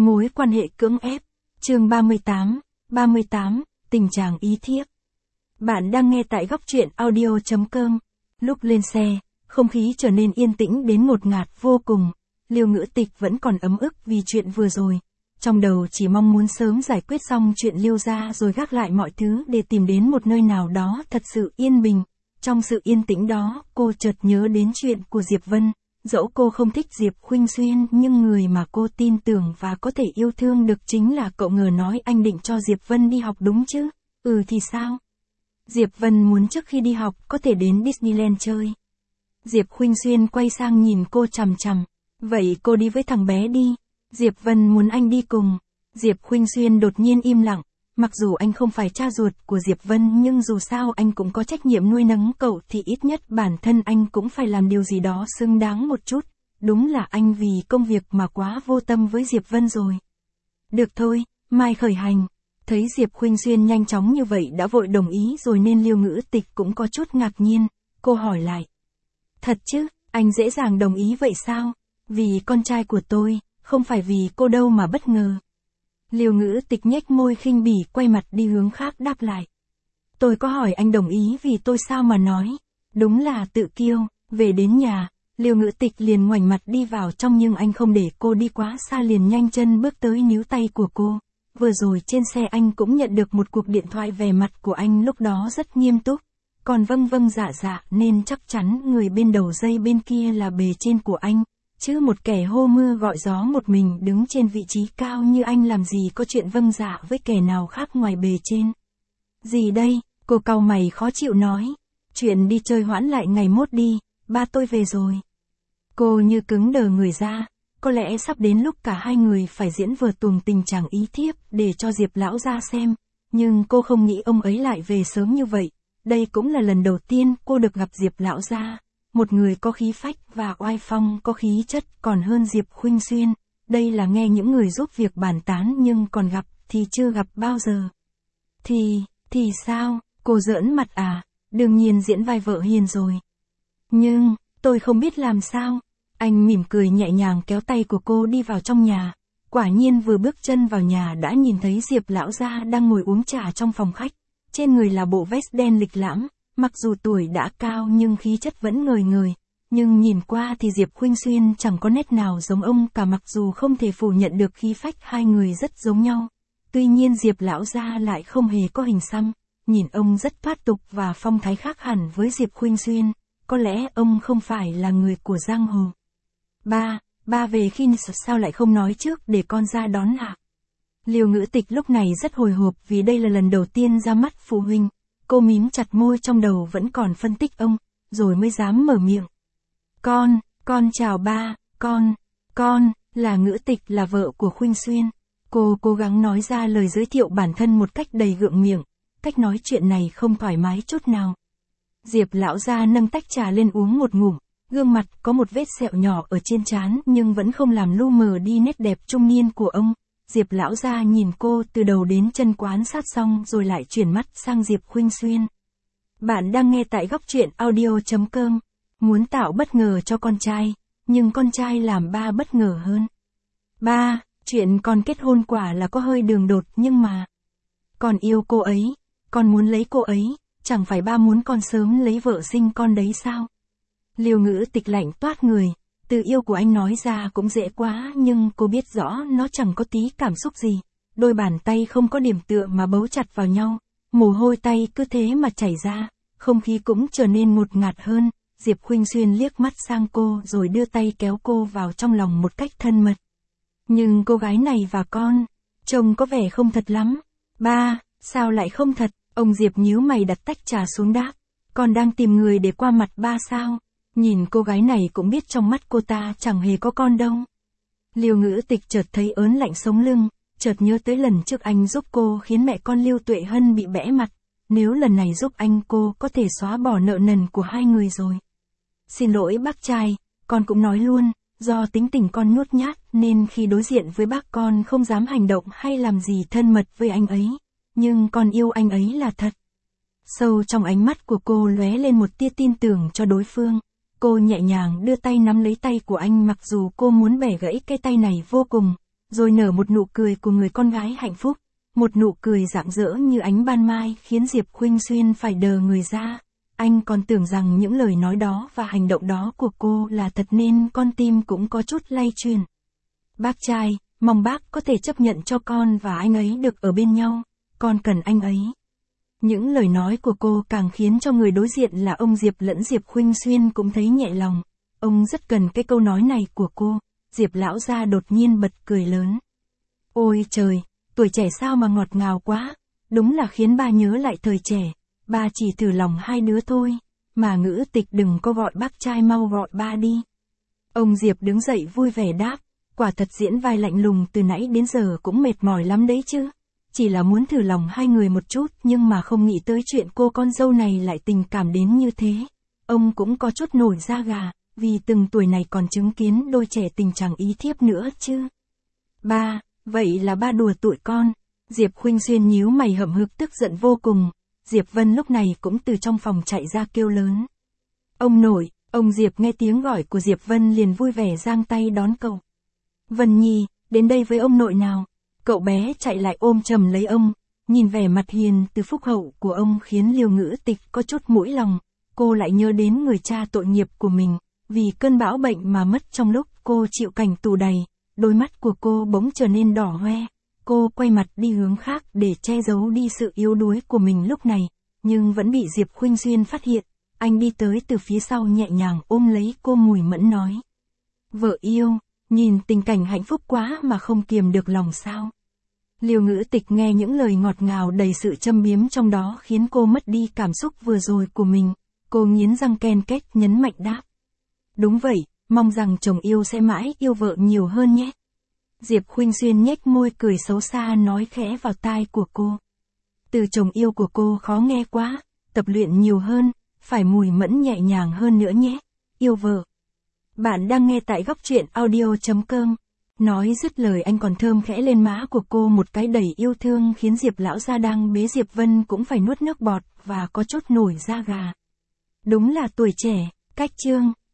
Mối quan hệ cưỡng ép. Chương 38, tình trạng ý thiếp. Bạn đang nghe tại góc truyện audio.com. Lúc lên xe, không khí trở nên yên tĩnh đến ngột ngạt vô cùng. Liêu Ngữ Tịch vẫn còn ấm ức vì chuyện vừa rồi. Trong đầu chỉ mong muốn sớm giải quyết xong chuyện Liêu gia rồi gác lại mọi thứ để tìm đến một nơi nào đó thật sự yên bình. Trong sự yên tĩnh đó, cô chợt nhớ đến chuyện của Diệp Vân. Dẫu cô không thích Diệp Khuynh Xuyên nhưng người mà cô tin tưởng và có thể yêu thương được chính là cậu. Ngờ nói anh định cho Diệp Vân đi học đúng chứ? Ừ thì sao? Diệp Vân muốn trước khi đi học có thể đến Disneyland chơi. Diệp Khuynh Xuyên quay sang nhìn cô chằm chằm. Vậy cô đi với thằng bé đi. Diệp Vân muốn anh đi cùng. Diệp Khuynh Xuyên đột nhiên im lặng. Mặc dù anh không phải cha ruột của Diệp Vân nhưng dù sao anh cũng có trách nhiệm nuôi nấng cậu thì ít nhất bản thân anh cũng phải làm điều gì đó xứng đáng một chút. Đúng là anh vì công việc mà quá vô tâm với Diệp Vân rồi. Được thôi, mai khởi hành. Thấy Diệp Khuynh Xuyên nhanh chóng như vậy đã vội đồng ý rồi nên Liêu Ngữ Tịch cũng có chút ngạc nhiên. Cô hỏi lại. Thật chứ, anh dễ dàng đồng ý vậy sao? Vì con trai của tôi, không phải vì cô đâu mà bất ngờ. Liêu Ngữ Tịch nhếch môi khinh bỉ quay mặt đi hướng khác đáp lại. Tôi có hỏi anh đồng ý vì tôi sao mà nói. Đúng là tự kiêu. Về đến nhà, Liêu Ngữ Tịch liền ngoảnh mặt đi vào trong nhưng anh không để cô đi quá xa liền nhanh chân bước tới níu tay của cô. Vừa rồi trên xe anh cũng nhận được một cuộc điện thoại, về mặt của anh lúc đó rất nghiêm túc. Còn vâng dạ nên chắc chắn người bên đầu dây bên kia là bề trên của anh. Chứ một kẻ hô mưa gọi gió một mình đứng trên vị trí cao như anh làm gì có chuyện vâng dạ với kẻ nào khác ngoài bề trên. Gì đây? Cô cau mày khó chịu nói. Chuyện đi chơi hoãn lại ngày mốt đi, ba tôi về rồi. Cô như cứng đờ người ra. Có lẽ sắp đến lúc cả hai người phải diễn vừa tuồng tình trạng ý thiếp để cho Diệp lão gia xem. Nhưng cô không nghĩ ông ấy lại về sớm như vậy. Đây cũng là lần đầu tiên cô được gặp Diệp lão gia. Một người có khí phách và oai phong, có khí chất còn hơn Diệp Khuynh Xuyên. Đây là nghe những người giúp việc bàn tán nhưng còn gặp thì chưa gặp bao giờ. Thì sao? Cô giỡn mặt à? Đương nhiên diễn vai vợ hiền rồi. Nhưng, tôi không biết làm sao. Anh mỉm cười nhẹ nhàng kéo tay của cô đi vào trong nhà. Quả nhiên vừa bước chân vào nhà đã nhìn thấy Diệp lão gia đang ngồi uống trà trong phòng khách. Trên người là bộ vest đen lịch lãm. Mặc dù tuổi đã cao nhưng khí chất vẫn ngời ngời. Nhưng nhìn qua thì Diệp Khuynh Xuyên chẳng có nét nào giống ông cả, mặc dù không thể phủ nhận được khí phách hai người rất giống nhau. Tuy nhiên Diệp lão gia lại không hề có hình xăm. Nhìn ông rất thoát tục và phong thái khác hẳn với Diệp Khuynh Xuyên. Có lẽ ông không phải là người của giang hồ. Ba về khi sao lại không nói trước để con ra đón ạ? Liêu Ngữ Tịch lúc này rất hồi hộp vì đây là lần đầu tiên ra mắt phụ huynh. Cô mím chặt môi, trong đầu vẫn còn phân tích ông, rồi mới dám mở miệng. Con chào ba, con, là Ngữ Tịch, là vợ của Khuynh Xuyên. Cô cố gắng nói ra lời giới thiệu bản thân một cách đầy gượng miệng, cách nói chuyện này không thoải mái chút nào. Diệp lão gia nâng tách trà lên uống một ngụm, gương mặt có một vết sẹo nhỏ ở trên trán nhưng vẫn không làm lu mờ đi nét đẹp trung niên của ông. Diệp lão gia nhìn cô từ đầu đến chân quan sát xong rồi lại chuyển mắt sang Diệp Khuynh Xuyên. Bạn đang nghe tại góc truyện audio.com. Muốn tạo bất ngờ cho con trai, nhưng con trai làm ba bất ngờ hơn. Ba, chuyện con kết hôn quả là có hơi đường đột nhưng mà... Con yêu cô ấy, con muốn lấy cô ấy, chẳng phải ba muốn con sớm lấy vợ sinh con đấy sao? Liêu Ngữ Tịch lạnh toát người. Từ yêu của anh nói ra cũng dễ quá nhưng cô biết rõ nó chẳng có tí cảm xúc gì. Đôi bàn tay không có điểm tựa mà bấu chặt vào nhau. Mồ hôi tay cứ thế mà chảy ra. Không khí cũng trở nên ngột ngạt hơn. Diệp Khuynh Xuyên liếc mắt sang cô rồi đưa tay kéo cô vào trong lòng một cách thân mật. Nhưng cô gái này và con, trông có vẻ không thật lắm. Ba, sao lại không thật? Ông Diệp nhíu mày đặt tách trà xuống đáp. Con đang tìm người để qua mặt ba sao? Nhìn cô gái này cũng biết trong mắt cô ta chẳng hề có con đâu. Liêu Ngữ Tịch chợt thấy ớn lạnh sống lưng, chợt nhớ tới lần trước anh giúp cô khiến mẹ con Liêu Tuệ Hân bị bẽ mặt. Nếu lần này giúp anh cô có thể xóa bỏ nợ nần của hai người rồi. Xin lỗi bác trai, con cũng nói luôn, do tính tình con nhút nhát nên khi đối diện với bác con không dám hành động hay làm gì thân mật với anh ấy. Nhưng con yêu anh ấy là thật. Sâu trong ánh mắt của cô lóe lên một tia tin tưởng cho đối phương. Cô nhẹ nhàng đưa tay nắm lấy tay của anh, mặc dù cô muốn bẻ gãy cái tay này vô cùng. rồi nở một nụ cười của người con gái hạnh phúc, một nụ cười rạng rỡ như ánh ban mai khiến Diệp Khuynh Xuyên phải đờ người ra. Anh còn tưởng rằng những lời nói đó và hành động đó của cô là thật nên con tim cũng có chút lay chuyển. Bác trai, mong bác có thể chấp nhận cho con và anh ấy được ở bên nhau, con cần anh ấy. Những lời nói của cô càng khiến cho người đối diện là ông Diệp lẫn Diệp Khuynh Xuyên cũng thấy nhẹ lòng. Ông rất cần cái câu nói này của cô. Diệp lão gia đột nhiên bật cười lớn. Ôi trời, tuổi trẻ sao mà ngọt ngào quá, đúng là khiến ba nhớ lại thời trẻ, ba chỉ thử lòng hai đứa thôi, mà Ngữ Tịch đừng có gọi bác trai, mau gọi ba đi. Ông Diệp đứng dậy vui vẻ đáp, quả thật diễn vai lạnh lùng từ nãy đến giờ cũng mệt mỏi lắm đấy chứ, chỉ là muốn thử lòng hai người một chút nhưng mà không nghĩ tới chuyện cô con dâu này lại tình cảm đến như thế. Ông cũng có chút nổi da gà, vì từng tuổi này còn chứng kiến đôi trẻ tình chẳng ý thiếp nữa chứ. Ba, vậy là ba đùa tụi con. Diệp Khuynh Xuyên nhíu mày hậm hực tức giận vô cùng. Diệp Vân lúc này cũng từ trong phòng chạy ra kêu lớn. Ông nội, ông Diệp nghe tiếng gọi của Diệp Vân liền vui vẻ giang tay đón cậu. Vân Nhi, đến đây với ông nội nào. Cậu bé chạy lại ôm chầm lấy ông, nhìn vẻ mặt hiền từ phúc hậu của ông khiến Liêu Ngữ Tịch có chút mũi lòng. Cô lại nhớ đến người cha tội nghiệp của mình, vì cơn bão bệnh mà mất trong lúc cô chịu cảnh tù đầy, đôi mắt của cô bỗng trở nên đỏ hoe. Cô quay mặt đi hướng khác để che giấu đi sự yếu đuối của mình lúc này, nhưng vẫn bị Diệp Khuynh Xuyên phát hiện. Anh đi tới từ phía sau nhẹ nhàng ôm lấy cô mùi mẫn nói. Vợ yêu, nhìn tình cảnh hạnh phúc quá mà không kiềm được lòng sao. Liêu Ngữ Tịch nghe những lời ngọt ngào đầy sự châm biếm trong đó khiến cô mất đi cảm xúc vừa rồi của mình. Cô nghiến răng ken két nhấn mạnh đáp. Đúng vậy, mong rằng chồng yêu sẽ mãi yêu vợ nhiều hơn nhé. Diệp Khuynh Xuyên nhếch môi cười xấu xa nói khẽ vào tai của cô. Từ chồng yêu của cô khó nghe quá, tập luyện nhiều hơn, phải mùi mẫn nhẹ nhàng hơn nữa nhé, yêu vợ. Bạn đang nghe tại góc truyện audio.com. Nói dứt lời anh còn thơm khẽ lên má của cô một cái đầy yêu thương khiến Diệp lão gia đang bế Diệp Vân cũng phải nuốt nước bọt và có chút nổi da gà. Đúng là tuổi trẻ, cách chương.